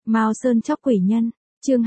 Mao Sơn chóc quỷ nhân, chương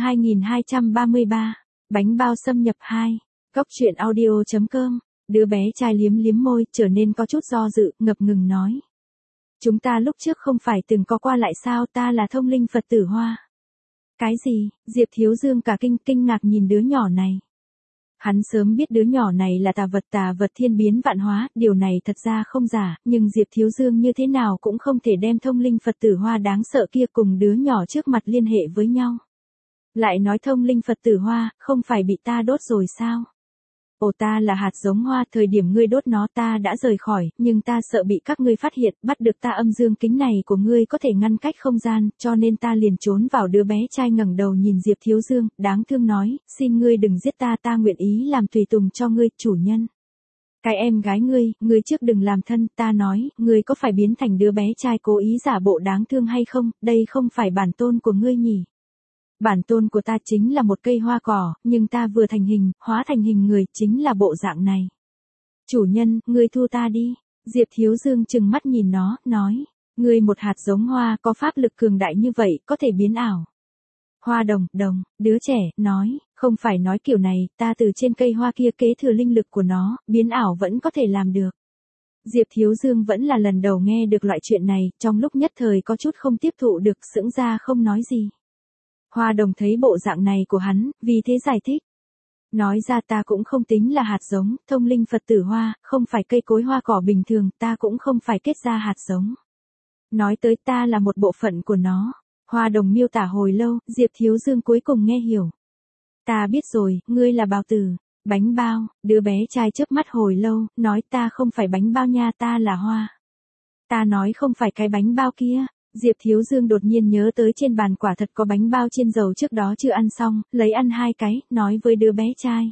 2233, bánh bao xâm nhập 2, Cóc truyện audio.com, đứa bé trai liếm liếm môi trở nên có chút do dự, ngập ngừng nói. Chúng ta lúc trước không phải từng có qua lại sao, ta là thông linh Phật tử Hoa. Cái gì? Diệp Thiếu Dương cả kinh ngạc nhìn đứa nhỏ này. Hắn sớm biết đứa nhỏ này là tà vật thiên biến vạn hóa, điều này thật ra không giả, nhưng Diệp Thiếu Dương như thế nào cũng không thể đem thông linh Phật tử Hoa đáng sợ kia cùng đứa nhỏ trước mặt liên hệ với nhau. Lại nói thông linh Phật tử Hoa, không phải bị ta đốt rồi sao? Ồ, ta là hạt giống hoa, thời điểm ngươi đốt nó ta đã rời khỏi, nhưng ta sợ bị các ngươi phát hiện, bắt được ta âm dương kính này của ngươi có thể ngăn cách không gian, cho nên ta liền trốn vào. Đứa bé trai ngẩng đầu nhìn Diệp Thiếu Dương, đáng thương nói, xin ngươi đừng giết ta, ta nguyện ý làm tùy tùng cho ngươi, chủ nhân. Cái em gái ngươi trước đừng làm thân, ta nói, ngươi có phải biến thành đứa bé trai cố ý giả bộ đáng thương hay không, đây không phải bản tôn của ngươi nhỉ? Bản tôn của ta chính là một cây hoa cỏ, nhưng ta vừa thành hình, hóa thành hình người, chính là bộ dạng này. Chủ nhân, ngươi thu ta đi. Diệp Thiếu Dương trừng mắt nhìn nó, nói, ngươi một hạt giống hoa có pháp lực cường đại như vậy, có thể biến ảo. Hoa đồng, đứa trẻ, nói, không phải nói kiểu này, ta từ trên cây hoa kia kế thừa linh lực của nó, biến ảo vẫn có thể làm được. Diệp Thiếu Dương vẫn là lần đầu nghe được loại chuyện này, trong lúc nhất thời có chút không tiếp thụ được, sững ra không nói gì. Hoa đồng thấy bộ dạng này của hắn, vì thế giải thích. Nói ra ta cũng không tính là hạt giống, thông linh Phật tử Hoa, không phải cây cối hoa cỏ bình thường, ta cũng không phải kết ra hạt giống. Nói tới ta là một bộ phận của nó. Hoa đồng miêu tả hồi lâu, Diệp Thiếu Dương cuối cùng nghe hiểu. Ta biết rồi, ngươi là bào tử, bánh bao, đứa bé trai chớp mắt hồi lâu, nói ta không phải bánh bao nha, ta là hoa. Ta nói không phải cái bánh bao kia. Diệp Thiếu Dương đột nhiên nhớ tới trên bàn quả thật có bánh bao chiên dầu trước đó chưa ăn xong, lấy ăn 2 cái, nói với đứa bé trai.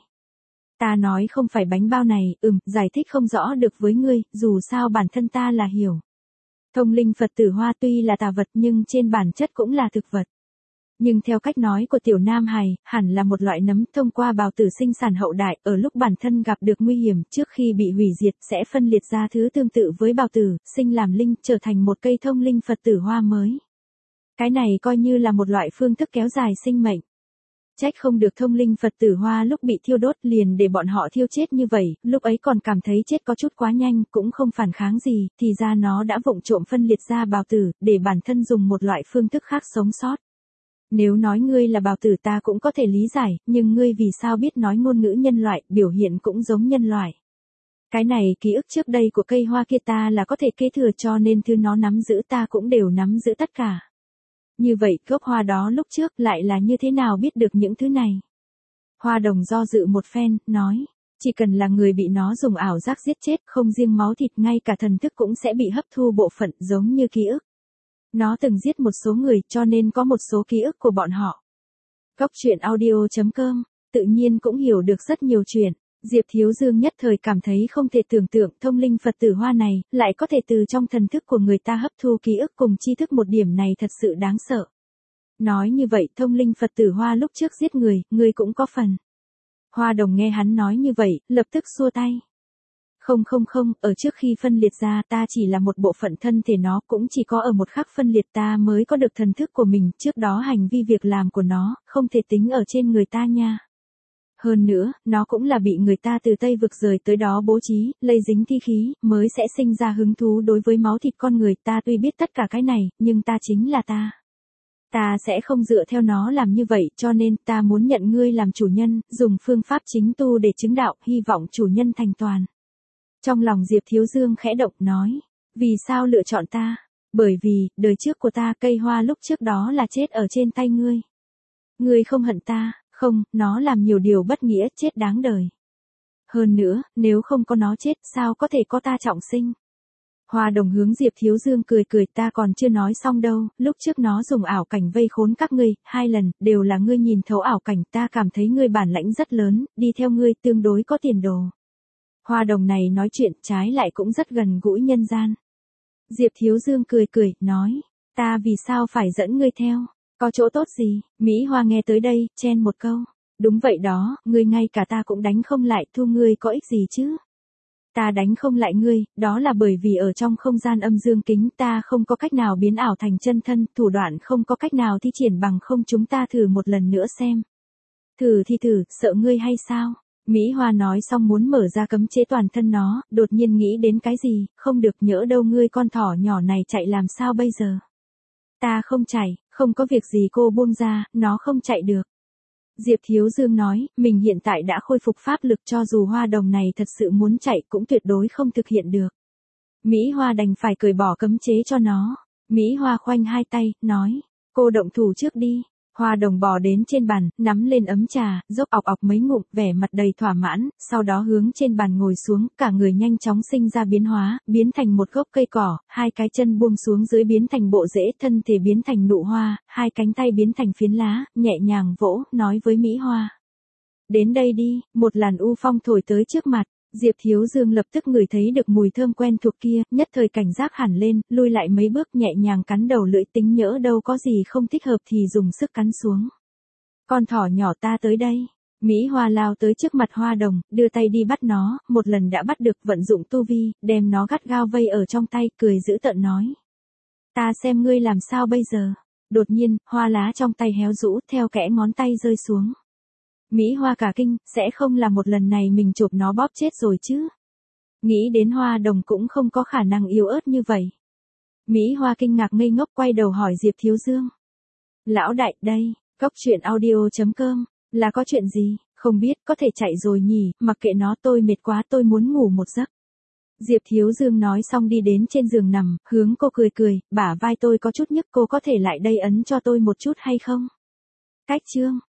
Ta nói không phải bánh bao này, giải thích không rõ được với ngươi, dù sao bản thân ta là hiểu. Thông linh Phật tử Hoa tuy là tà vật nhưng trên bản chất cũng là thực vật. Nhưng theo cách nói của Tiểu Nam Hài, hẳn là một loại nấm thông qua bào tử sinh sản hậu đại, ở lúc bản thân gặp được nguy hiểm trước khi bị hủy diệt sẽ phân liệt ra thứ tương tự với bào tử, sinh làm linh, trở thành một cây thông linh Phật tử Hoa mới. Cái này coi như là một loại phương thức kéo dài sinh mệnh. Trách không được thông linh Phật tử Hoa lúc bị thiêu đốt liền để bọn họ thiêu chết như vậy, lúc ấy còn cảm thấy chết có chút quá nhanh, cũng không phản kháng gì, thì ra nó đã vụng trộm phân liệt ra bào tử, để bản thân dùng một loại phương thức khác sống sót. Nếu nói ngươi là bào tử ta cũng có thể lý giải, nhưng ngươi vì sao biết nói ngôn ngữ nhân loại, biểu hiện cũng giống nhân loại. Cái này ký ức trước đây của cây hoa kia ta là có thể kế thừa, cho nên thứ nó nắm giữ ta cũng đều nắm giữ tất cả. Như vậy gốc hoa đó lúc trước lại là như thế nào biết được những thứ này? Hoa đồng do dự một phen, nói, chỉ cần là người bị nó dùng ảo giác giết chết, không riêng máu thịt ngay cả thần thức cũng sẽ bị hấp thu bộ phận giống như ký ức. Nó từng giết một số người cho nên có một số ký ức của bọn họ. Cóc truyện audio.com, tự nhiên cũng hiểu được rất nhiều chuyện. Diệp Thiếu Dương nhất thời cảm thấy không thể tưởng tượng thông linh Phật tử Hoa này, lại có thể từ trong thần thức của người ta hấp thu ký ức cùng tri thức, một điểm này thật sự đáng sợ. Nói như vậy thông linh Phật tử Hoa lúc trước giết người cũng có phần. Hoa đồng nghe hắn nói như vậy, lập tức xua tay. Không, ở trước khi phân liệt ra ta chỉ là một bộ phận thân thể nó, cũng chỉ có ở một khắc phân liệt ta mới có được thần thức của mình, trước đó hành vi việc làm của nó, không thể tính ở trên người ta nha. Hơn nữa, nó cũng là bị người ta từ Tây Vực rời tới đó bố trí, lây dính thi khí, mới sẽ sinh ra hứng thú đối với máu thịt con người. Ta tuy biết tất cả cái này, nhưng ta chính là ta. Ta sẽ không dựa theo nó làm như vậy, cho nên ta muốn nhận ngươi làm chủ nhân, dùng phương pháp chính tu để chứng đạo, hy vọng chủ nhân thành toàn. Trong lòng Diệp Thiếu Dương khẽ động, nói, vì sao lựa chọn ta? Bởi vì, đời trước của ta, cây hoa lúc trước đó là chết ở trên tay ngươi. Ngươi không hận ta, không, nó làm nhiều điều bất nghĩa, chết đáng đời. Hơn nữa, nếu không có nó chết, sao có thể có ta trọng sinh? Hoa đồng hướng Diệp Thiếu Dương cười, ta còn chưa nói xong đâu, lúc trước nó dùng ảo cảnh vây khốn các ngươi, 2 lần, đều là ngươi nhìn thấu ảo cảnh, ta cảm thấy ngươi bản lãnh rất lớn, đi theo ngươi tương đối có tiền đồ. Hoa đồng này nói chuyện trái lại cũng rất gần gũi nhân gian. Diệp Thiếu Dương cười, nói, ta vì sao phải dẫn ngươi theo, có chỗ tốt gì? Mỹ Hoa nghe tới đây, chen một câu, đúng vậy đó, ngươi ngay cả ta cũng đánh không lại, thu ngươi có ích gì chứ? Ta đánh không lại ngươi, đó là bởi vì ở trong không gian âm dương kính ta không có cách nào biến ảo thành chân thân, thủ đoạn không có cách nào thi triển bằng không, chúng ta thử một lần nữa xem. Thử thì thử, sợ ngươi hay sao? Mỹ Hoa nói xong muốn mở ra cấm chế toàn thân nó, đột nhiên nghĩ đến cái gì, không được, nhỡ đâu ngươi con thỏ nhỏ này chạy làm sao bây giờ? Ta không chạy, không có việc gì, cô buông ra, nó không chạy được. Diệp Thiếu Dương nói, mình hiện tại đã khôi phục pháp lực, cho dù Hoa Đồng này thật sự muốn chạy cũng tuyệt đối không thực hiện được. Mỹ Hoa đành phải cởi bỏ cấm chế cho nó. Mỹ Hoa khoanh hai tay, nói, cô động thủ trước đi. Hoa Đồng bò đến trên bàn, nắm lên ấm trà, dốc ọc ọc mấy ngụm, vẻ mặt đầy thỏa mãn, sau đó hướng trên bàn ngồi xuống, cả người nhanh chóng sinh ra biến hóa, biến thành một gốc cây cỏ, hai cái chân buông xuống dưới biến thành bộ rễ, thân thể biến thành nụ hoa, hai cánh tay biến thành phiến lá, nhẹ nhàng vỗ, nói với Mỹ Hoa. Đến đây đi, một làn u phong thổi tới trước mặt. Diệp Thiếu Dương lập tức ngửi thấy được mùi thơm quen thuộc kia, nhất thời cảnh giác hẳn lên, lui lại mấy bước, nhẹ nhàng cắn đầu lưỡi, tính nhỡ đâu có gì không thích hợp thì dùng sức cắn xuống. Con thỏ nhỏ ta tới đây. Mỹ Hoa lao tới trước mặt Hoa Đồng, đưa tay đi bắt nó, một lần đã bắt được, vận dụng tu vi, đem nó gắt gao vây ở trong tay, cười dữ tợn nói. Ta xem ngươi làm sao bây giờ. Đột nhiên, hoa lá trong tay héo rũ, theo kẽ ngón tay rơi xuống. Mỹ Hoa cả kinh, sẽ không là một lần này mình chộp nó bóp chết rồi chứ. Nghĩ đến Hoa Đồng cũng không có khả năng yếu ớt như vậy. Mỹ Hoa kinh ngạc ngây ngốc, quay đầu hỏi Diệp Thiếu Dương. Lão đại, đây, Góc Truyện Audio.com, là có chuyện gì, không biết, có thể chạy rồi nhỉ, mặc kệ nó, tôi mệt quá, tôi muốn ngủ một giấc. Diệp Thiếu Dương nói xong đi đến trên giường nằm, hướng cô cười cười, bả vai tôi có chút nhức, cô có thể lại đây ấn cho tôi một chút hay không? Cách chương.